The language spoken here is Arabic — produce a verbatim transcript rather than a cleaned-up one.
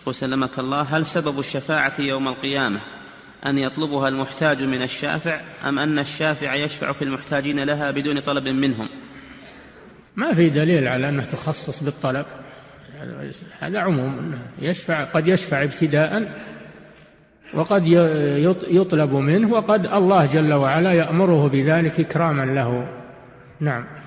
يقول سلمك الله: هل سبب الشفاعة يوم القيامة أن يطلبها المحتاج من الشافع، أم أن الشافع يشفع في المحتاجين لها بدون طلب منهم؟ ما في دليل على أنه تخصص بالطلب، هذا عموم، يشفع قد يشفع ابتداء وقد يطلب منه، وقد الله جل وعلا يأمره بذلك إكراما له. نعم.